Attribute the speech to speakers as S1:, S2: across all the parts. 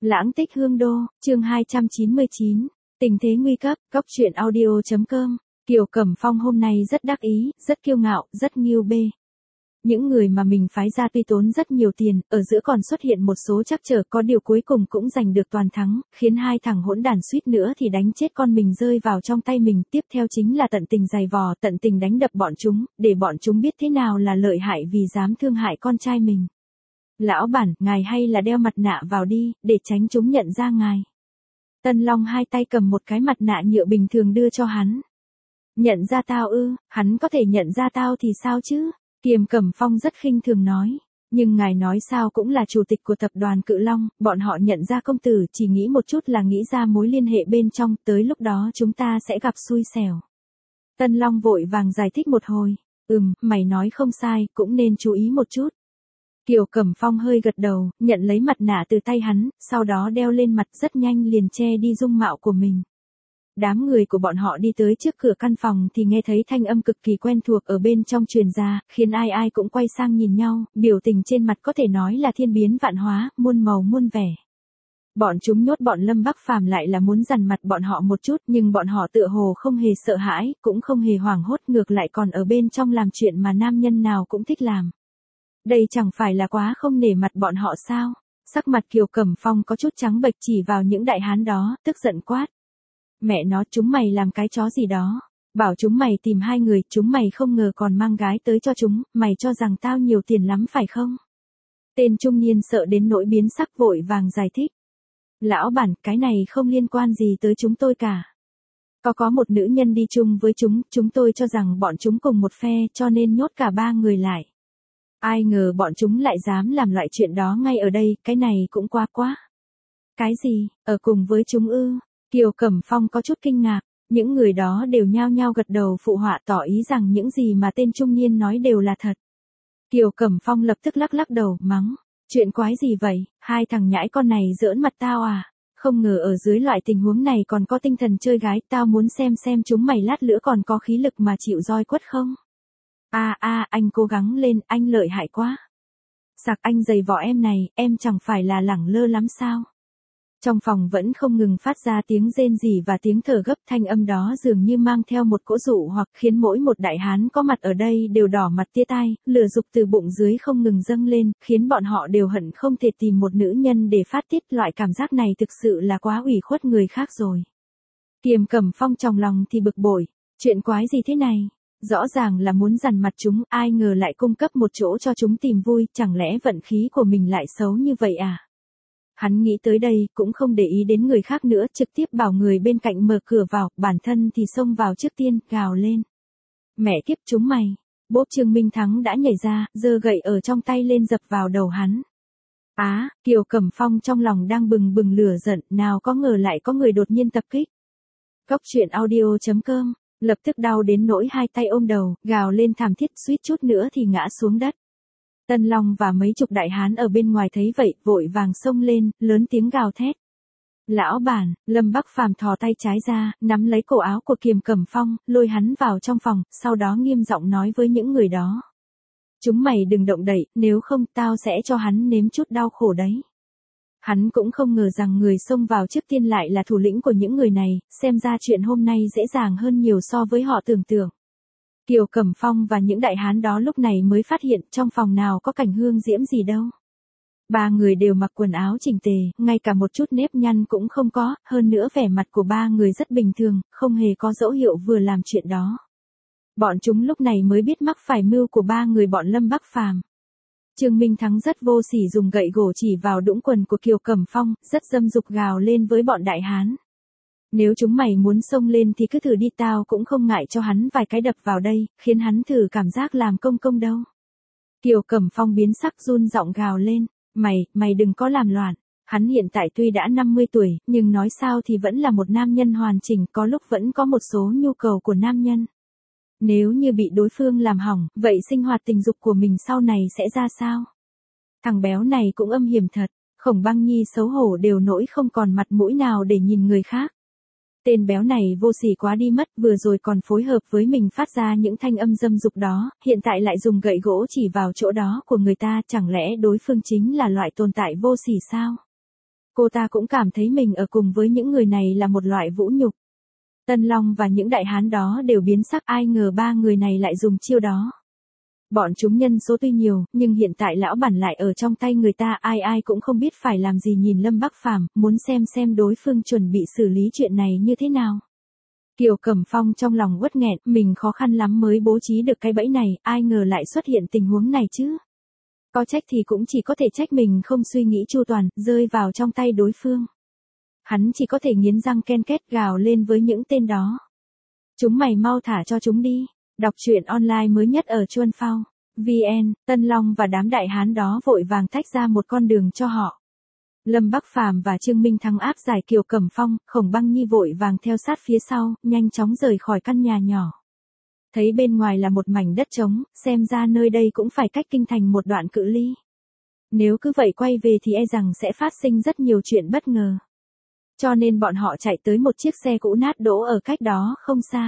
S1: Lãng tích hương đô, chương 299, tình thế nguy cấp, góc truyện audio.com. Kiều Cẩm Phong hôm nay rất đắc ý, rất kiêu ngạo, rất nghiêu bê. Những người mà mình phái ra tuy tốn rất nhiều tiền, ở giữa còn xuất hiện một số trắc trở, có điều cuối cùng cũng giành được toàn thắng, khiến hai thằng hỗn đản suýt nữa thì đánh chết con mình rơi vào trong tay mình. Tiếp theo chính là tận tình giày vò, tận tình đánh đập bọn chúng, để bọn chúng biết thế nào là lợi hại vì dám thương hại con trai mình. Lão bản, ngài hay là đeo mặt nạ vào đi, để tránh chúng nhận ra ngài. Tân Long hai tay cầm một cái mặt nạ nhựa bình thường đưa cho hắn. Nhận ra tao ư? Hắn có thể nhận ra tao thì sao chứ? Kiều Cẩm Phong rất khinh thường nói. Nhưng ngài nói sao cũng là chủ tịch của tập đoàn Cự Long, bọn họ nhận ra công tử chỉ nghĩ một chút là nghĩ ra mối liên hệ bên trong, tới lúc đó chúng ta sẽ gặp xui xẻo. Tân Long vội vàng giải thích một hồi. Mày nói không sai, cũng nên chú ý một chút. Kiều Cẩm Phong hơi gật đầu, nhận lấy mặt nạ từ tay hắn, sau đó đeo lên mặt, rất nhanh liền che đi dung mạo của mình. Đám người của bọn họ đi tới trước cửa căn phòng thì nghe thấy thanh âm cực kỳ quen thuộc ở bên trong truyền ra, khiến ai ai cũng quay sang nhìn nhau, biểu tình trên mặt có thể nói là thiên biến vạn hóa, muôn màu muôn vẻ. Bọn chúng nhốt bọn Lâm Bắc Phàm lại là muốn dằn mặt bọn họ một chút, nhưng bọn họ tựa hồ không hề sợ hãi, cũng không hề hoảng hốt, ngược lại còn ở bên trong làm chuyện mà nam nhân nào cũng thích làm. Đây chẳng phải là quá không nể mặt bọn họ sao? Sắc mặt Kiều Cẩm Phong có chút trắng bệch, chỉ vào những đại hán đó, tức giận quát. Mẹ nó, chúng mày làm cái chó gì đó? Bảo chúng mày tìm hai người, chúng mày không ngờ còn mang gái tới cho chúng, mày cho rằng tao nhiều tiền lắm phải không? Tên trung niên sợ đến nỗi biến sắc vội vàng giải thích. Lão bản, cái này không liên quan gì tới chúng tôi cả. Có một nữ nhân đi chung với chúng tôi cho rằng bọn chúng cùng một phe cho nên nhốt cả ba người lại. Ai ngờ bọn chúng lại dám làm loại chuyện đó ngay ở đây, cái này cũng quá. Cái gì, ở cùng với chúng ư? Kiều Cẩm Phong có chút kinh ngạc, những người đó đều nhao nhao gật đầu phụ họa tỏ ý rằng những gì mà tên trung niên nói đều là thật. Kiều Cẩm Phong lập tức lắc đầu, mắng, chuyện quái gì vậy, hai thằng nhãi con này giỡn mặt tao à? Không ngờ ở dưới loại tình huống này còn có tinh thần chơi gái, tao muốn xem chúng mày lát nữa còn có khí lực mà chịu roi quất không? Anh cố gắng lên, anh lợi hại quá. Sặc, anh giày vò em này, em chẳng phải là lẳng lơ lắm sao? Trong phòng vẫn không ngừng phát ra tiếng rên rỉ và tiếng thở gấp, thanh âm đó dường như mang theo một cỗ dụ hoặc khiến mỗi một đại hán có mặt ở đây đều đỏ mặt tía tai, lửa dục từ bụng dưới không ngừng dâng lên, khiến bọn họ đều hận không thể tìm một nữ nhân để phát tiết. Loại cảm giác này thực sự là quá ủy khuất người khác rồi. Kiều Cẩm Phong trong lòng thì bực bội, chuyện quái gì thế này? Rõ ràng là muốn dằn mặt chúng, ai ngờ lại cung cấp một chỗ cho chúng tìm vui, chẳng lẽ vận khí của mình lại xấu như vậy à? Hắn nghĩ tới đây, cũng không để ý đến người khác nữa, trực tiếp bảo người bên cạnh mở cửa vào, bản thân thì xông vào trước tiên, gào lên. Mẹ kiếp chúng mày! Bốp Trương Minh Thắng đã nhảy ra, giơ gậy ở trong tay lên dập vào đầu hắn. Kiều Cẩm Phong trong lòng đang bừng lửa giận, nào có ngờ lại có người đột nhiên tập kích. Góc truyện audio.com, lập tức đau đến nỗi hai tay ôm đầu, gào lên thảm thiết, suýt chút nữa thì ngã xuống đất. Tân Long và mấy chục đại hán ở bên ngoài thấy vậy, vội vàng xông lên, lớn tiếng gào thét. Lão bản, Lâm Bắc Phàm thò tay trái ra, nắm lấy cổ áo của Kiều Cẩm Phong, lôi hắn vào trong phòng, sau đó nghiêm giọng nói với những người đó. Chúng mày đừng động đậy, nếu không tao sẽ cho hắn nếm chút đau khổ đấy. Hắn cũng không ngờ rằng người xông vào trước tiên lại là thủ lĩnh của những người này, xem ra chuyện hôm nay dễ dàng hơn nhiều so với họ tưởng tượng. Kiều Cẩm Phong và những đại hán đó lúc này mới phát hiện trong phòng nào có cảnh hương diễm gì đâu. Ba người đều mặc quần áo chỉnh tề, ngay cả một chút nếp nhăn cũng không có, hơn nữa vẻ mặt của ba người rất bình thường, không hề có dấu hiệu vừa làm chuyện đó. Bọn chúng lúc này mới biết mắc phải mưu của ba người bọn Lâm Bắc Phàm. Trương Minh Thắng rất vô sỉ dùng gậy gỗ chỉ vào đũng quần của Kiều Cẩm Phong, rất dâm dục gào lên với bọn đại hán. Nếu chúng mày muốn xông lên thì cứ thử đi, tao cũng không ngại cho hắn vài cái đập vào đây, khiến hắn thử cảm giác làm công đâu. Kiều Cẩm Phong biến sắc run giọng gào lên, mày đừng có làm loạn. Hắn hiện tại tuy đã 50 tuổi, nhưng nói sao thì vẫn là một nam nhân hoàn chỉnh, có lúc vẫn có một số nhu cầu của nam nhân. Nếu như bị đối phương làm hỏng, vậy sinh hoạt tình dục của mình sau này sẽ ra sao? Thằng béo này cũng âm hiểm thật, Khổng Băng Nhi xấu hổ đều nỗi không còn mặt mũi nào để nhìn người khác. Tên béo này vô sỉ quá đi mất, vừa rồi còn phối hợp với mình phát ra những thanh âm dâm dục đó, hiện tại lại dùng gậy gỗ chỉ vào chỗ đó của người ta, chẳng lẽ đối phương chính là loại tồn tại vô sỉ sao? Cô ta cũng cảm thấy mình ở cùng với những người này là một loại vũ nhục. Tân Long và những đại hán đó đều biến sắc, ai ngờ ba người này lại dùng chiêu đó. Bọn chúng nhân số tuy nhiều, nhưng hiện tại lão bản lại ở trong tay người ta, ai ai cũng không biết phải làm gì, nhìn Lâm Bắc Phàm, muốn xem đối phương chuẩn bị xử lý chuyện này như thế nào. Kiều Cẩm Phong trong lòng uất nghẹn, mình khó khăn lắm mới bố trí được cái bẫy này, ai ngờ lại xuất hiện tình huống này chứ. Có trách thì cũng chỉ có thể trách mình không suy nghĩ chu toàn, rơi vào trong tay đối phương. Hắn chỉ có thể nghiến răng ken két gào lên với những tên đó. Chúng mày mau thả cho chúng đi. Đọc truyện online mới nhất ở Chuan Phao VN, Tân Long và đám đại hán đó vội vàng tách ra một con đường cho họ. Lâm Bắc Phàm và Trương Minh Thắng áp giải Kiều Cẩm Phong, Khổng Băng Nhi vội vàng theo sát phía sau, nhanh chóng rời khỏi căn nhà nhỏ. Thấy bên ngoài là một mảnh đất trống, xem ra nơi đây cũng phải cách kinh thành một đoạn cự ly. Nếu cứ vậy quay về thì e rằng sẽ phát sinh rất nhiều chuyện bất ngờ. Cho nên bọn họ chạy tới một chiếc xe cũ nát đỗ ở cách đó không xa.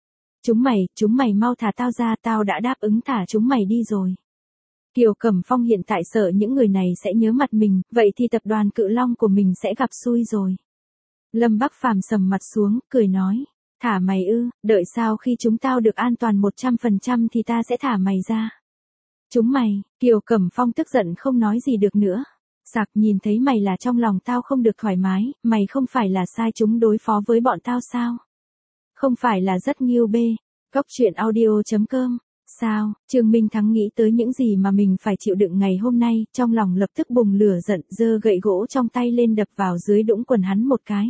S1: Chúng mày mau thả tao ra, tao đã đáp ứng thả chúng mày đi rồi. Kiều Cẩm Phong hiện tại sợ những người này sẽ nhớ mặt mình, vậy thì tập đoàn Cự Long của mình sẽ gặp xui rồi. Lâm Bắc Phàm sầm mặt xuống, cười nói, thả mày ư, đợi sau khi chúng tao được an toàn 100% thì ta sẽ thả mày ra. Chúng mày, Kiều Cẩm Phong tức giận không nói gì được nữa. Sạc, nhìn thấy mày là trong lòng tao không được thoải mái, mày không phải là sai chúng đối phó với bọn tao sao? Không phải là rất nghiêu bê. Góc truyện audio.com. Sao, Trương Minh Thắng nghĩ tới những gì mà mình phải chịu đựng ngày hôm nay, trong lòng lập tức bùng lửa giận, giơ gậy gỗ trong tay lên đập vào dưới đũng quần hắn một cái.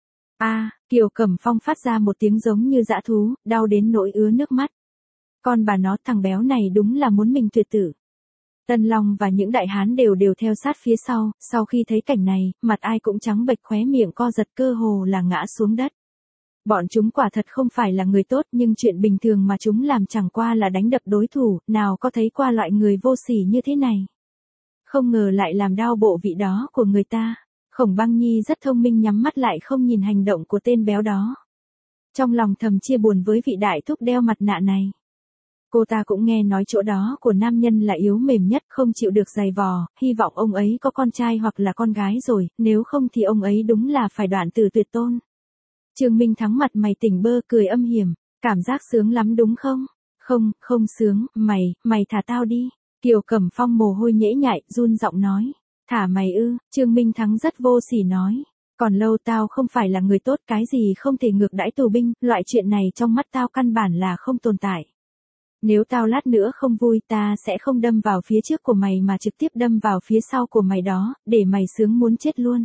S1: Kiều Cẩm Phong phát ra một tiếng giống như dã thú, đau đến nỗi ứa nước mắt. Con bà nó, thằng béo này đúng là muốn mình tuyệt tử. Tân Long và những đại hán đều theo sát phía sau khi thấy cảnh này, mặt ai cũng trắng bệch, khóe miệng co giật, cơ hồ là ngã xuống đất. Bọn chúng quả thật không phải là người tốt, nhưng chuyện bình thường mà chúng làm chẳng qua là đánh đập đối thủ, nào có thấy qua loại người vô sỉ như thế này. Không ngờ lại làm đau bộ vị đó của người ta. Khổng Băng Nhi rất thông minh, nhắm mắt lại không nhìn hành động của tên béo đó. Trong lòng thầm chia buồn với vị đại thúc đeo mặt nạ này. Cô ta cũng nghe nói chỗ đó của nam nhân là yếu mềm nhất, không chịu được giày vò, hy vọng ông ấy có con trai hoặc là con gái rồi, nếu không thì ông ấy đúng là phải đoạn tử tuyệt tôn. Trương Minh Thắng mặt mày tỉnh bơ, cười âm hiểm, cảm giác sướng lắm đúng không? Không sướng, mày thả tao đi. Kiều Cẩm Phong mồ hôi nhễ nhại, run giọng nói, thả mày ư? Trương Minh Thắng rất vô sỉ nói, còn lâu, tao không phải là người tốt, cái gì không thể ngược đãi tù binh, loại chuyện này trong mắt tao căn bản là không tồn tại. Nếu tao lát nữa không vui, ta sẽ không đâm vào phía trước của mày mà trực tiếp đâm vào phía sau của mày đó, để mày sướng muốn chết luôn.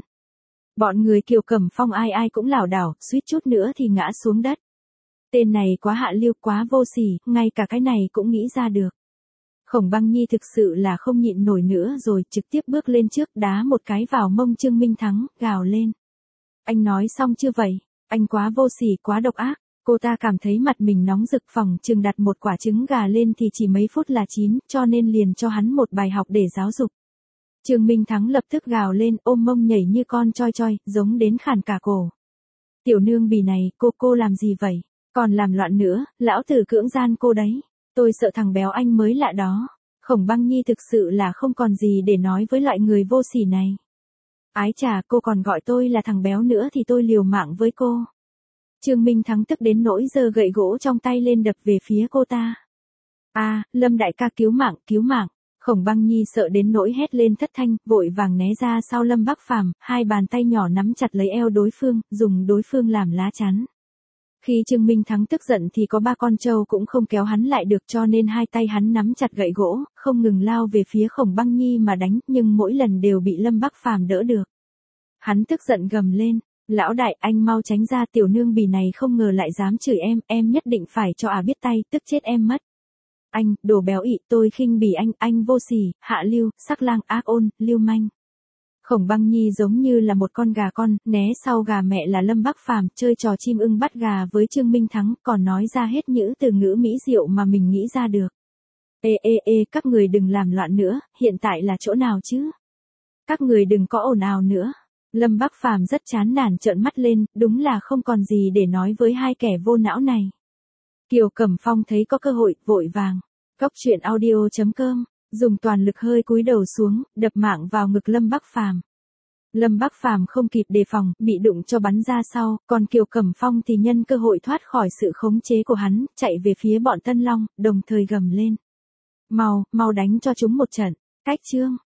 S1: Bọn người Kiều Cẩm Phong ai ai cũng lảo đảo, suýt chút nữa thì ngã xuống đất. Tên này quá hạ lưu, quá vô sỉ, ngay cả cái này cũng nghĩ ra được. Khổng Băng Nhi thực sự là không nhịn nổi nữa rồi, trực tiếp bước lên trước, đá một cái vào mông Trương Minh Thắng, gào lên. Anh nói xong chưa vậy? Anh quá vô sỉ, quá độc ác. Cô ta cảm thấy mặt mình nóng rực, phòng chừng đặt một quả trứng gà lên thì chỉ mấy phút là chín, cho nên liền cho hắn một bài học để giáo dục. Trương Minh Thắng lập tức gào lên, ôm mông nhảy như con choi choi, giống đến khản cả cổ. Tiểu nương bỉ này, cô làm gì vậy? Còn làm loạn nữa, lão tử cưỡng gian cô đấy. Tôi sợ thằng béo anh mới lạ đó. Khổng Băng Nhi thực sự là không còn gì để nói với loại người vô sỉ này. Ái chà, cô còn gọi tôi là thằng béo nữa thì tôi liều mạng với cô. Trương Minh Thắng tức đến nỗi giơ gậy gỗ trong tay lên đập về phía cô ta. Lâm đại ca cứu mạng. Khổng Băng Nhi sợ đến nỗi hét lên thất thanh, vội vàng né ra sau Lâm Bắc Phàm, hai bàn tay nhỏ nắm chặt lấy eo đối phương, dùng đối phương làm lá chắn. Khi Trương Minh Thắng tức giận thì có ba con trâu cũng không kéo hắn lại được, cho nên hai tay hắn nắm chặt gậy gỗ, không ngừng lao về phía Khổng Băng Nhi mà đánh, nhưng mỗi lần đều bị Lâm Bắc Phàm đỡ được. Hắn tức giận gầm lên, lão đại, anh mau tránh ra, tiểu nương bỉ này không ngờ lại dám chửi em nhất định phải cho biết tay, tức chết em mất. Anh, đồ béo ị, tôi khinh bỉ anh vô sỉ, hạ lưu, sắc lang, ác ôn, lưu manh. Khổng Băng Nhi giống như là một con gà con, né sau gà mẹ là Lâm Bắc Phàm, chơi trò chim ưng bắt gà với Trương Minh Thắng, còn nói ra hết những từ ngữ mỹ diệu mà mình nghĩ ra được. Các người đừng làm loạn nữa, hiện tại là chỗ nào chứ? Các người đừng có ồn ào nữa. Lâm Bắc Phàm rất chán nản trợn mắt lên, đúng là không còn gì để nói với hai kẻ vô não này. Kiều Cẩm Phong thấy có cơ hội, vội vàng. Góc truyện audio.com, dùng toàn lực hơi cúi đầu xuống, đập mạng vào ngực Lâm Bắc Phàm. Lâm Bắc Phàm không kịp đề phòng, bị đụng cho bắn ra sau, còn Kiều Cẩm Phong thì nhân cơ hội thoát khỏi sự khống chế của hắn, chạy về phía bọn Tân Long, đồng thời gầm lên. Mau đánh cho chúng một trận, cách chương.